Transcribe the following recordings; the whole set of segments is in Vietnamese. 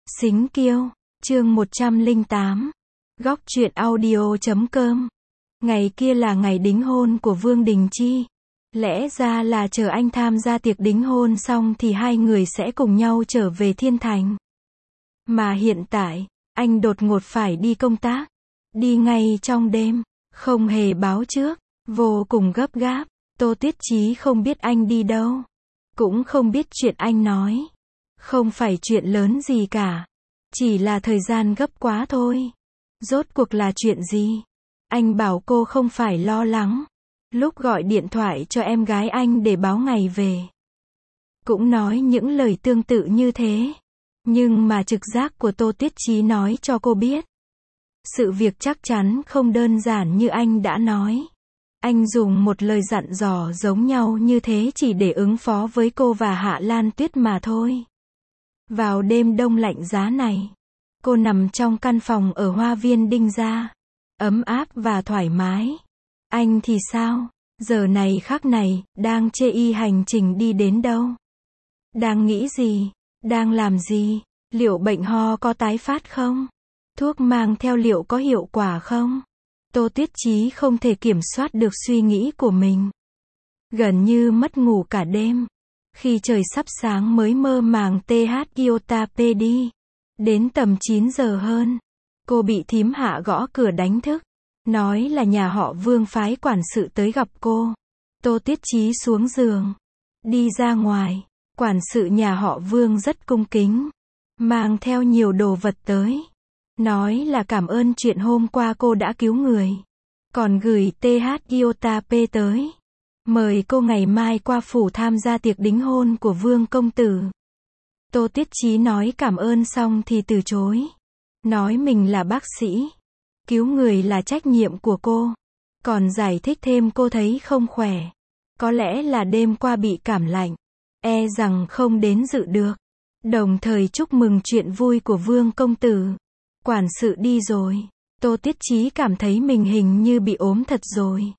Xính Kiêu, chương 108. Góc truyện audio.com. Ngày kia là ngày đính hôn của Vương Đình Chi. Lẽ ra là chờ anh tham gia tiệc đính hôn xong thì hai người sẽ cùng nhau trở về Thiên Thành. Mà hiện tại, anh đột ngột phải đi công tác. Đi ngay trong đêm, không hề báo trước, vô cùng gấp gáp. Tô Tuyết Chí không biết anh đi đâu. Cũng không biết chuyện anh nói. Không phải chuyện lớn gì cả. Chỉ là thời gian gấp quá thôi. Rốt cuộc là chuyện gì? Anh bảo cô không phải lo lắng. Lúc gọi điện thoại cho em gái anh để báo ngày về, cũng nói những lời tương tự như thế. Nhưng mà trực giác của Tô Tuyết Chí nói cho cô biết, sự việc chắc chắn không đơn giản như anh đã nói. Anh dùng một lời dặn dò giống nhau như thế chỉ để ứng phó với cô và Hạ Lan Tuyết mà thôi. Vào đêm đông lạnh giá này, cô nằm trong căn phòng ở Hoa Viên Đinh Gia, ấm áp và thoải mái. Anh thì sao? Giờ này khắc này, đang chê y hành trình đi đến đâu? Đang nghĩ gì? Đang làm gì? Liệu bệnh ho có tái phát không? Thuốc mang theo liệu có hiệu quả không? Tô Tuyết Chí không thể kiểm soát được suy nghĩ của mình. Gần như mất ngủ cả đêm. Khi trời sắp sáng mới mơ màng TH Iota PD. Đến tầm 9 giờ hơn, cô bị thím Hạ gõ cửa đánh thức. Nói là nhà họ Vương phái quản sự tới gặp cô. Tô Tuyết Chí xuống giường, đi ra ngoài. Quản sự nhà họ Vương rất cung kính, mang theo nhiều đồ vật tới. Nói là cảm ơn chuyện hôm qua cô đã cứu người. Còn gửi TH Iota P tới. Mời cô ngày mai qua phủ tham gia tiệc đính hôn của Vương công tử. Tô Tuyết Chí nói cảm ơn xong thì từ chối. Nói mình là bác sĩ. Cứu người là trách nhiệm của cô. Còn giải thích thêm cô thấy không khỏe. Có lẽ là đêm qua bị cảm lạnh. E rằng không đến dự được. Đồng thời chúc mừng chuyện vui của Vương công tử. Quản sự đi rồi. Tô Tuyết Chí cảm thấy mình hình như bị ốm thật rồi.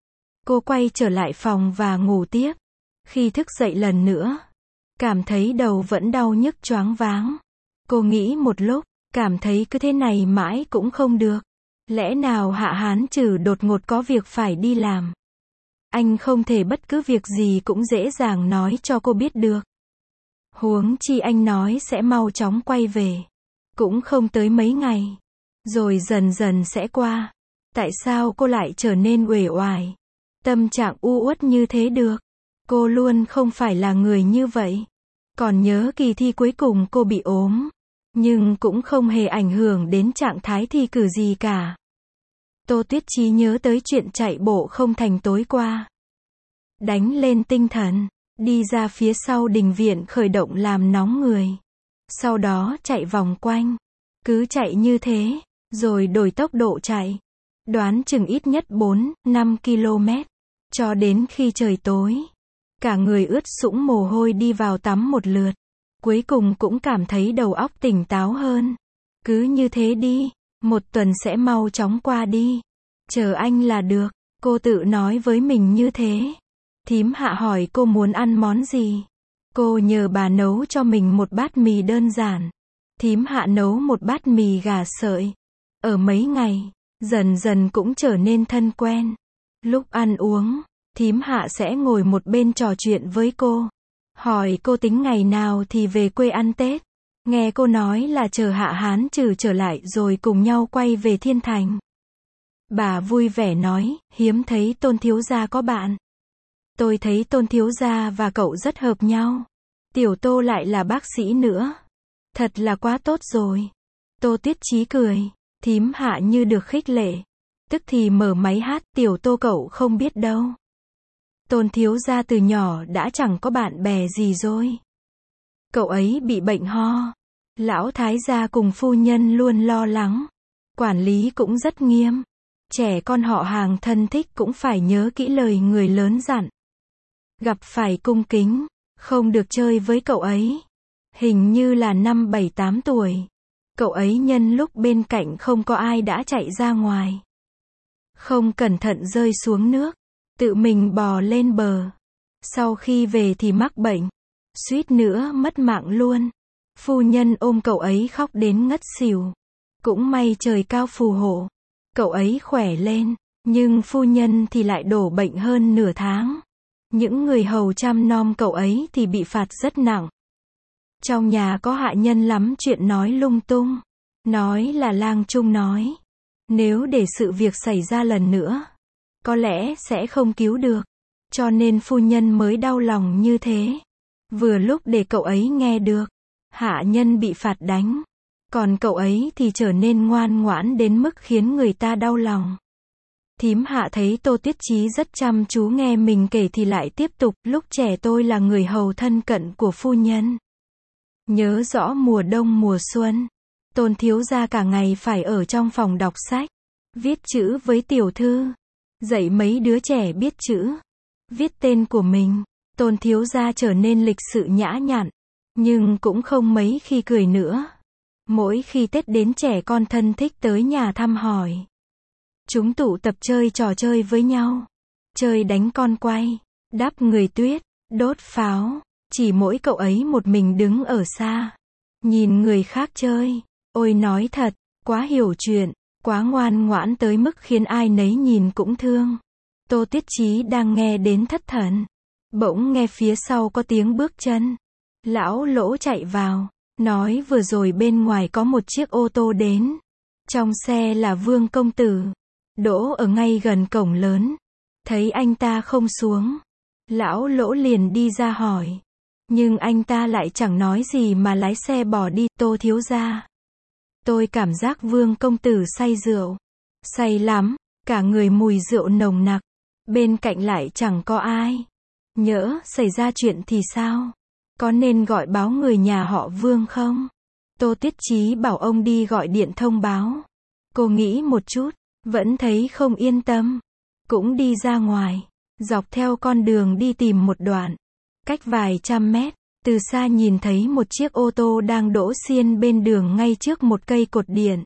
Cô quay trở lại phòng và ngủ tiếp. Khi thức dậy lần nữa, cảm thấy đầu vẫn đau nhức choáng váng. Cô nghĩ một lúc, cảm thấy cứ thế này mãi cũng không được. Lẽ nào Hạ Hán Trừ đột ngột có việc phải đi làm? Anh không thể bất cứ việc gì cũng dễ dàng nói cho cô biết được. Huống chi anh nói sẽ mau chóng quay về. Cũng không tới mấy ngày. Rồi dần dần sẽ qua. Tại sao cô lại trở nên uể oải? Tâm trạng u uất như thế được? Cô luôn không phải là người như vậy. Còn nhớ kỳ thi cuối cùng cô bị ốm. Nhưng cũng không hề ảnh hưởng đến trạng thái thi cử gì cả. Tô Tuyết Chí nhớ tới chuyện chạy bộ không thành tối qua. Đánh lên tinh thần. Đi ra phía sau đình viện khởi động làm nóng người. Sau đó chạy vòng quanh. Cứ chạy như thế. Rồi đổi tốc độ chạy. Đoán chừng ít nhất 4-5 km. Cho đến khi trời tối. Cả người ướt sũng mồ hôi đi vào tắm một lượt. Cuối cùng cũng cảm thấy đầu óc tỉnh táo hơn. Cứ như thế đi. Một tuần sẽ mau chóng qua đi. Chờ anh là được. Cô tự nói với mình như thế. Thím Hạ hỏi cô muốn ăn món gì. Cô nhờ bà nấu cho mình một bát mì đơn giản. Thím Hạ nấu một bát mì gà sợi. Ở mấy ngày, dần dần cũng trở nên thân quen. Lúc ăn uống, thím Hạ sẽ ngồi một bên trò chuyện với cô. Hỏi cô tính ngày nào thì về quê ăn Tết. Nghe cô nói là chờ Hạ Hán Trừ trở lại rồi cùng nhau quay về Thiên Thành. Bà vui vẻ nói, hiếm thấy Tôn thiếu gia có bạn. Tôi thấy Tôn thiếu gia và cậu rất hợp nhau. Tiểu Tô lại là bác sĩ nữa. Thật là quá tốt rồi. Tô Tuyết Chí cười. Thím Hạ như được khích lệ. Tức thì mở máy hát, Tiểu Tô cậu không biết đâu. Tôn thiếu gia từ nhỏ đã chẳng có bạn bè gì rồi. Cậu ấy bị bệnh ho. Lão thái gia cùng phu nhân luôn lo lắng. Quản lý cũng rất nghiêm. Trẻ con họ hàng thân thích cũng phải nhớ kỹ lời người lớn dặn. Gặp phải cung kính. Không được chơi với cậu ấy. Hình như là năm 7-8 tuổi. Cậu ấy nhân lúc bên cạnh không có ai đã chạy ra ngoài. Không cẩn thận rơi xuống nước. Tự mình bò lên bờ. Sau khi về thì mắc bệnh. Suýt nữa mất mạng luôn. Phu nhân ôm cậu ấy khóc đến ngất xỉu. Cũng may trời cao phù hộ. Cậu ấy khỏe lên, nhưng phu nhân thì lại đổ bệnh hơn nửa tháng. Những người hầu chăm nom cậu ấy thì bị phạt rất nặng. Trong nhà có hạ nhân lắm chuyện nói lung tung. Nói là lang trung nói. Nếu để sự việc xảy ra lần nữa, có lẽ sẽ không cứu được. Cho nên phu nhân mới đau lòng như thế. Vừa lúc để cậu ấy nghe được. Hạ nhân bị phạt đánh. Còn cậu ấy thì trở nên ngoan ngoãn đến mức khiến người ta đau lòng. Thím Hạ thấy Tô Tiết Chí rất chăm chú nghe mình kể thì lại tiếp tục, lúc trẻ tôi là người hầu thân cận của phu nhân. Nhớ rõ mùa đông mùa xuân, Tôn thiếu gia cả ngày phải ở trong phòng đọc sách, viết chữ với tiểu thư, dạy mấy đứa trẻ biết chữ, viết tên của mình. Tôn thiếu gia trở nên lịch sự nhã nhặn, nhưng cũng không mấy khi cười nữa. Mỗi khi Tết đến trẻ con thân thích tới nhà thăm hỏi. Chúng tụ tập chơi trò chơi với nhau. Chơi đánh con quay, đắp người tuyết, đốt pháo. Chỉ mỗi cậu ấy một mình đứng ở xa. Nhìn người khác chơi. Ôi nói thật, quá hiểu chuyện, quá ngoan ngoãn tới mức khiến ai nấy nhìn cũng thương. Tô Tiết Chí đang nghe đến thất thần. Bỗng nghe phía sau có tiếng bước chân. Lão Lỗ chạy vào, nói vừa rồi bên ngoài có một chiếc ô tô đến. Trong xe là Vương công tử, đỗ ở ngay gần cổng lớn. Thấy anh ta không xuống, Lão Lỗ liền đi ra hỏi. Nhưng anh ta lại chẳng nói gì mà lái xe bỏ đi. Tô thiếu gia, tôi cảm giác Vương công tử say rượu. Say lắm, cả người mùi rượu nồng nặc. Bên cạnh lại chẳng có ai. Nhỡ xảy ra chuyện thì sao? Có nên gọi báo người nhà họ Vương không? Tô Tiết Chí bảo ông đi gọi điện thông báo. Cô nghĩ một chút, vẫn thấy không yên tâm. Cũng đi ra ngoài, dọc theo con đường đi tìm một đoạn. Cách vài trăm mét, từ xa nhìn thấy một chiếc ô tô đang đỗ xiên bên đường ngay trước một cây cột điện.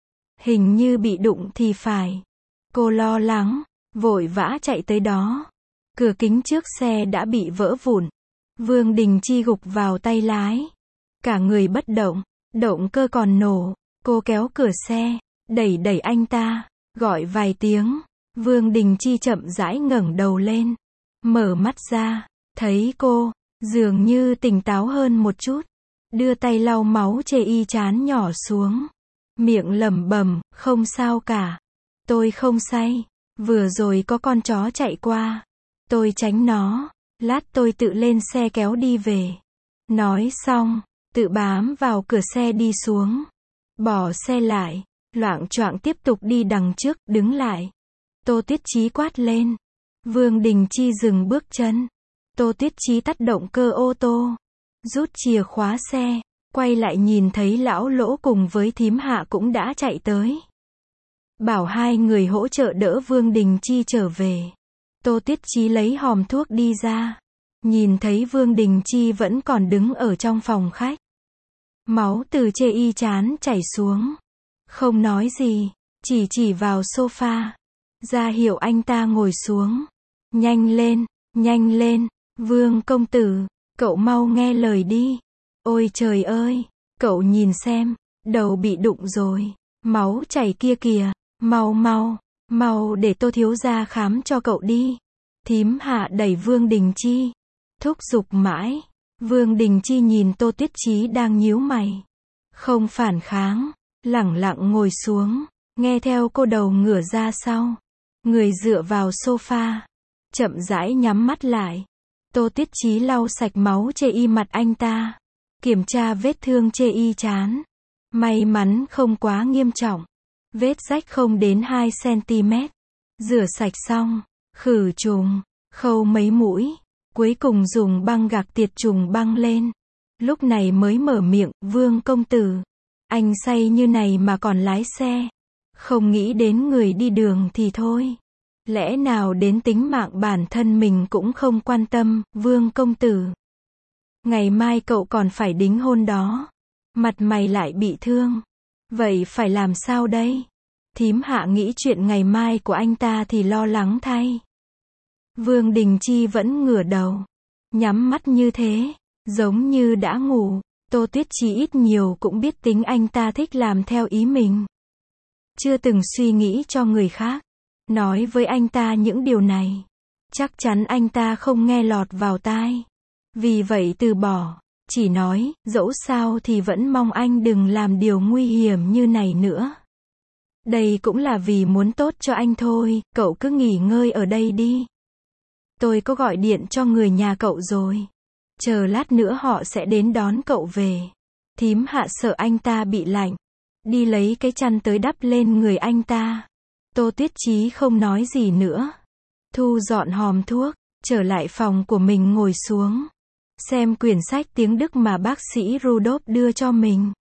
Hình như bị đụng thì phải. Cô lo lắng, vội vã chạy tới đó. Cửa kính trước xe đã bị vỡ vụn. Vương Đình Chi gục vào tay lái. Cả người bất động, động cơ còn nổ. Cô kéo cửa xe, đẩy anh ta, gọi vài tiếng. Vương Đình Chi chậm rãi ngẩng đầu lên. Mở mắt ra, thấy cô, dường như tỉnh táo hơn một chút. Đưa tay lau máu chê y trán nhỏ xuống. Miệng lẩm bẩm, không sao cả. Tôi không say. Vừa rồi có con chó chạy qua. Tôi tránh nó. Lát tôi tự lên xe kéo đi về. Nói xong, tự bám vào cửa xe đi xuống. Bỏ xe lại, loạng choạng tiếp tục đi đằng trước, đứng lại. Tô Tiết Chí quát lên. Vương Đình Chi dừng bước chân. Tô Tiết Chí tắt động cơ ô tô. Rút chìa khóa xe, quay lại nhìn thấy Lão Lỗ cùng với thím Hạ cũng đã chạy tới. Bảo hai người hỗ trợ đỡ Vương Đình Chi trở về. Tô Tiết Chí lấy hòm thuốc đi ra. Nhìn thấy Vương Đình Chi vẫn còn đứng ở trong phòng khách. Máu từ chê y trán chảy xuống. Không nói gì, chỉ vào sofa. Ra hiệu anh ta ngồi xuống. Nhanh lên, Vương công tử, cậu mau nghe lời đi. Ôi trời ơi, cậu nhìn xem, đầu bị đụng rồi. Máu chảy kia kìa, mau để Tô thiếu gia khám cho cậu đi. Thím Hạ đẩy Vương Đình Chi, thúc giục mãi. Vương Đình Chi nhìn Tô Tiết Chí đang nhíu mày, không phản kháng, lẳng lặng ngồi xuống, nghe theo cô đầu ngửa ra sau, người dựa vào sofa, chậm rãi nhắm mắt lại. Tô Tiết Chí lau sạch máu chê y mặt anh ta, kiểm tra vết thương chê y trán. May mắn không quá nghiêm trọng, vết rách không đến 2 cm. Rửa sạch xong, khử trùng, khâu mấy mũi, cuối cùng dùng băng gạc tiệt trùng băng lên. Lúc này mới mở miệng, Vương công tử, anh say như này mà còn lái xe. Không nghĩ đến người đi đường thì thôi. Lẽ nào đến tính mạng bản thân mình cũng không quan tâm, Vương công tử. Ngày mai cậu còn phải đính hôn đó. Mặt mày lại bị thương. Vậy phải làm sao đây? Thím Hạ nghĩ chuyện ngày mai của anh ta thì lo lắng thay. Vương Đình Chi vẫn ngửa đầu, nhắm mắt như thế, giống như đã ngủ. Tô Tuyết Chí ít nhiều cũng biết tính anh ta thích làm theo ý mình. Chưa từng suy nghĩ cho người khác. Nói với anh ta những điều này, chắc chắn anh ta không nghe lọt vào tai. Vì vậy từ bỏ, chỉ nói, dẫu sao thì vẫn mong anh đừng làm điều nguy hiểm như này nữa. Đây cũng là vì muốn tốt cho anh thôi, cậu cứ nghỉ ngơi ở đây đi. Tôi có gọi điện cho người nhà cậu rồi. Chờ lát nữa họ sẽ đến đón cậu về. Thím Hạ sợ anh ta bị lạnh. Đi lấy cái chăn tới đắp lên người anh ta. Tô Tuyết Chí không nói gì nữa. Thu dọn hòm thuốc, trở lại phòng của mình ngồi xuống. Xem quyển sách tiếng Đức mà bác sĩ Rudolf đưa cho mình.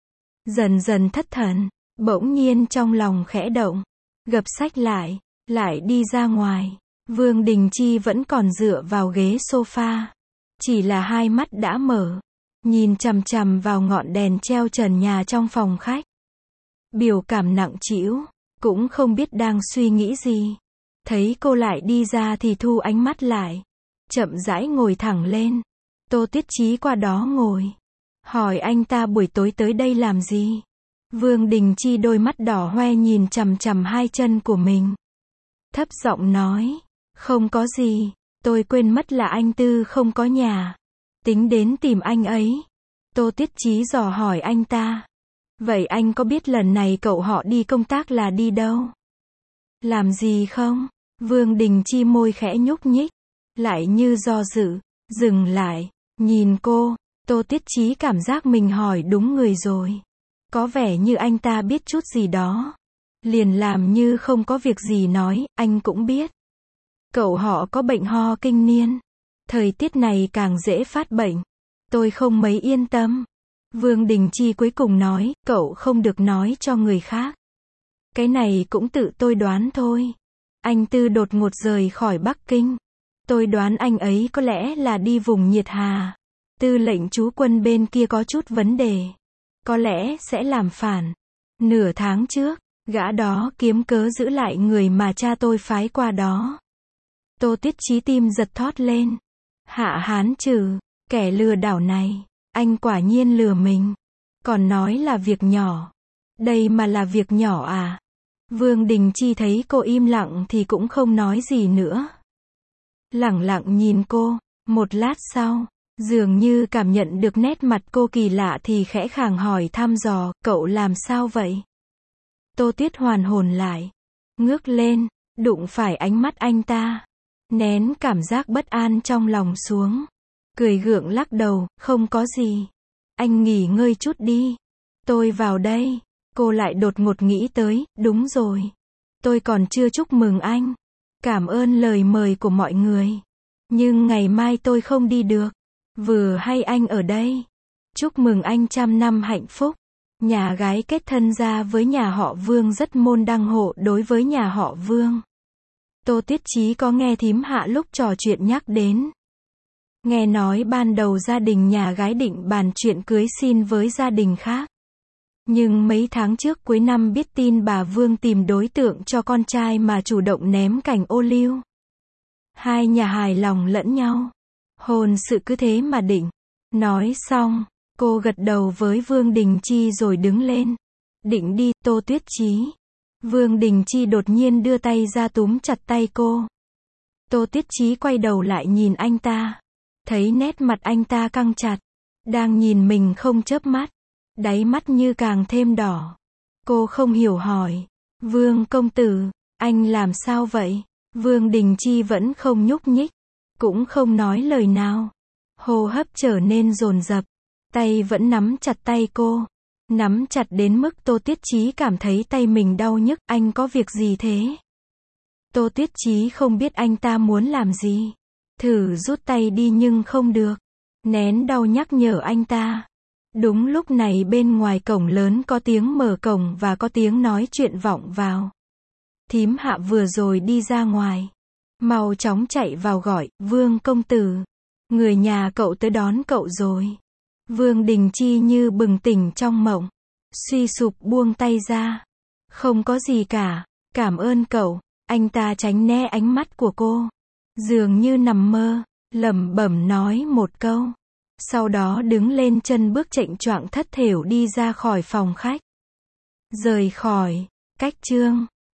Dần dần thất thần, bỗng nhiên trong lòng khẽ động. Gập sách lại đi ra ngoài. Vương Đình Chi vẫn còn dựa vào ghế sofa. Chỉ là hai mắt đã mở. Nhìn chằm chằm vào ngọn đèn treo trần nhà trong phòng khách. Biểu cảm nặng trĩu, cũng không biết đang suy nghĩ gì. Thấy cô lại đi ra thì thu ánh mắt lại. Chậm rãi ngồi thẳng lên. Tô Tuyết Chí qua đó ngồi. Hỏi anh ta buổi tối tới đây làm gì? Vương Đình Chi đôi mắt đỏ hoe nhìn chằm chằm hai chân của mình. Thấp giọng nói. Không có gì. Tôi quên mất là anh Tư không có nhà. Tính đến tìm anh ấy. Tô Tuyết Chí dò hỏi anh ta. Vậy anh có biết lần này cậu họ đi công tác là đi đâu? Làm gì không? Vương Đình Chi môi khẽ nhúc nhích. Lại như do dự. Dừng lại. Nhìn cô. Tô Tuyết Chí cảm giác mình hỏi đúng người rồi. Có vẻ như anh ta biết chút gì đó. Liền làm như không có việc gì nói, anh cũng biết. Cậu họ có bệnh ho kinh niên. Thời tiết này càng dễ phát bệnh. Tôi không mấy yên tâm. Vương Đình Chi cuối cùng nói, cậu không được nói cho người khác. Cái này cũng tự tôi đoán thôi. Anh Tư đột ngột rời khỏi Bắc Kinh. Tôi đoán anh ấy có lẽ là đi vùng nhiệt hà. Tư lệnh trú quân bên kia có chút vấn đề. Có lẽ sẽ làm phản. Nửa tháng trước, gã đó kiếm cớ giữ lại người mà cha tôi phái qua đó. Tô Tuyết Chí tim giật thót lên. Hạ Hán Trừ, kẻ lừa đảo này, anh quả nhiên lừa mình. Còn nói là việc nhỏ. Đây mà là việc nhỏ à? Vương Đình Chi thấy cô im lặng thì cũng không nói gì nữa. Lẳng lặng nhìn cô, một lát sau, dường như cảm nhận được nét mặt cô kỳ lạ thì khẽ khàng hỏi thăm dò, cậu làm sao vậy? Tô Tuyết hoàn hồn lại, ngước lên, đụng phải ánh mắt anh ta. Nén cảm giác bất an trong lòng xuống. Cười gượng lắc đầu, không có gì. Anh nghỉ ngơi chút đi. Tôi vào đây. Cô lại đột ngột nghĩ tới, đúng rồi. Tôi còn chưa chúc mừng anh. Cảm ơn lời mời của mọi người. Nhưng ngày mai tôi không đi được. Vừa hay anh ở đây. Chúc mừng anh 100 năm hạnh phúc. Nhà gái kết thân ra với nhà họ Vương rất môn đăng hộ đối với nhà họ Vương. Tô Tuyết Chí có nghe thím Hạ lúc trò chuyện nhắc đến. Nghe nói ban đầu gia đình nhà gái định bàn chuyện cưới xin với gia đình khác. Nhưng mấy tháng trước cuối năm biết tin bà Vương tìm đối tượng cho con trai mà chủ động ném cành ô liu. Hai nhà hài lòng lẫn nhau. Hôn sự cứ thế mà định. Nói xong, cô gật đầu với Vương Đình Chi rồi đứng lên. Định đi, Tô Tuyết Chí. Vương Đình Chi đột nhiên đưa tay ra túm chặt tay cô. Tô Tuyết Chí quay đầu lại nhìn anh ta. Thấy nét mặt anh ta căng chặt. Đang nhìn mình không chớp mắt. Đáy mắt như càng thêm đỏ. Cô không hiểu hỏi. Vương công tử, anh làm sao vậy? Vương Đình Chi vẫn không nhúc nhích. Cũng không nói lời nào. Hô hấp trở nên dồn dập. Tay vẫn nắm chặt tay cô. Nắm chặt đến mức Tô Tuyết Chí cảm thấy tay mình đau nhức. Anh có việc gì thế? Tô Tuyết Chí không biết anh ta muốn làm gì. Thử rút tay đi nhưng không được. Nén đau nhắc nhở anh ta. Đúng lúc này bên ngoài cổng lớn có tiếng mở cổng và có tiếng nói chuyện vọng vào. Thím Hạ vừa rồi đi ra ngoài. Mau chóng chạy vào gọi, Vương công tử. Người nhà cậu tới đón cậu rồi. Vương Đình Chi như bừng tỉnh trong mộng. Suy sụp buông tay ra. Không có gì cả, cảm ơn cậu. Anh ta tránh né ánh mắt của cô. Dường như nằm mơ, lẩm bẩm nói một câu. Sau đó đứng lên chân bước chệch choạng thất thểu đi ra khỏi phòng khách. Rời khỏi. Cách chương